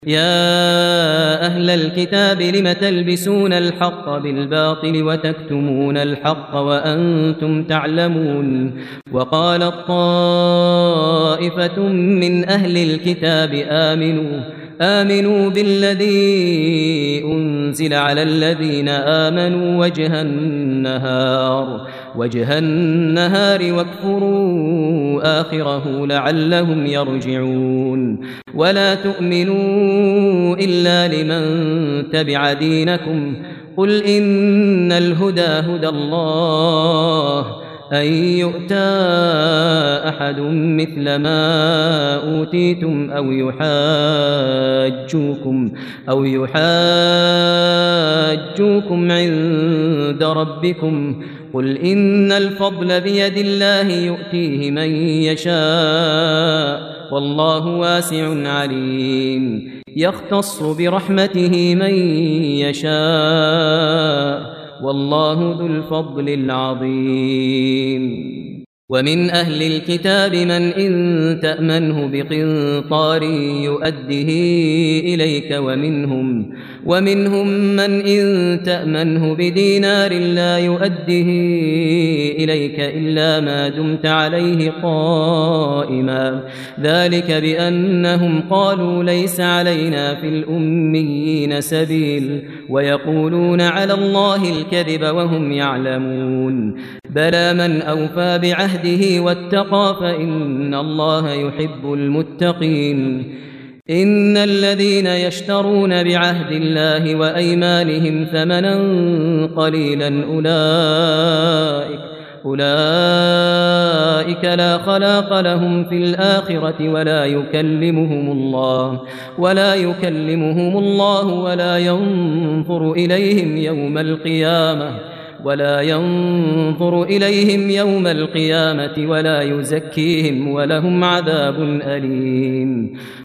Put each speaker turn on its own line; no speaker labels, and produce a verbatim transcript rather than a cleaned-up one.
يا أهل الكتاب لم تلبسون الحق بالباطل وتكتمون الحق وأنتم تعلمون وقالت طائفة من أهل الكتاب آمنوا آمنوا بالذي أنزل على الذين آمنوا وجه النهار وجه النهار واكفروا آخره لعلهم يرجعون ولا تؤمنوا إلا لمن تبع دينكم قل إن الهدى هدى الله أن يؤتى أحد مثل ما أوتيتم أو يحاجوكم أو يحاجوكم عند ربكم قل إن الفضل بيد الله يؤتيه من يشاء والله واسع عليم يختص برحمته من يشاء والله ذو الفضل العظيم ومن أهل الكتاب من إن تأمنه بقنطار يؤده إليك ومنهم ومنهم من إن تأمنه بدينار لا يؤده إليك إلا ما دمت عليه قائما ذلك بأنهم قالوا ليس علينا في الأميين سبيل ويقولون على الله الكذب وهم يعلمون بلى من أوفى بعهده واتقى فإن الله يحب المتقين إن الذين يشترون بعهد الله وأيمانهم ثمنا قليلا أولئك أولئك لا خلاق لهم في الآخرة ولا يكلمهم الله ولا يكلمهم الله ولا ينظر إليهم يوم القيامة ولا ينظر إليهم يوم القيامة ولا يزكيهم ولهم عذاب أليم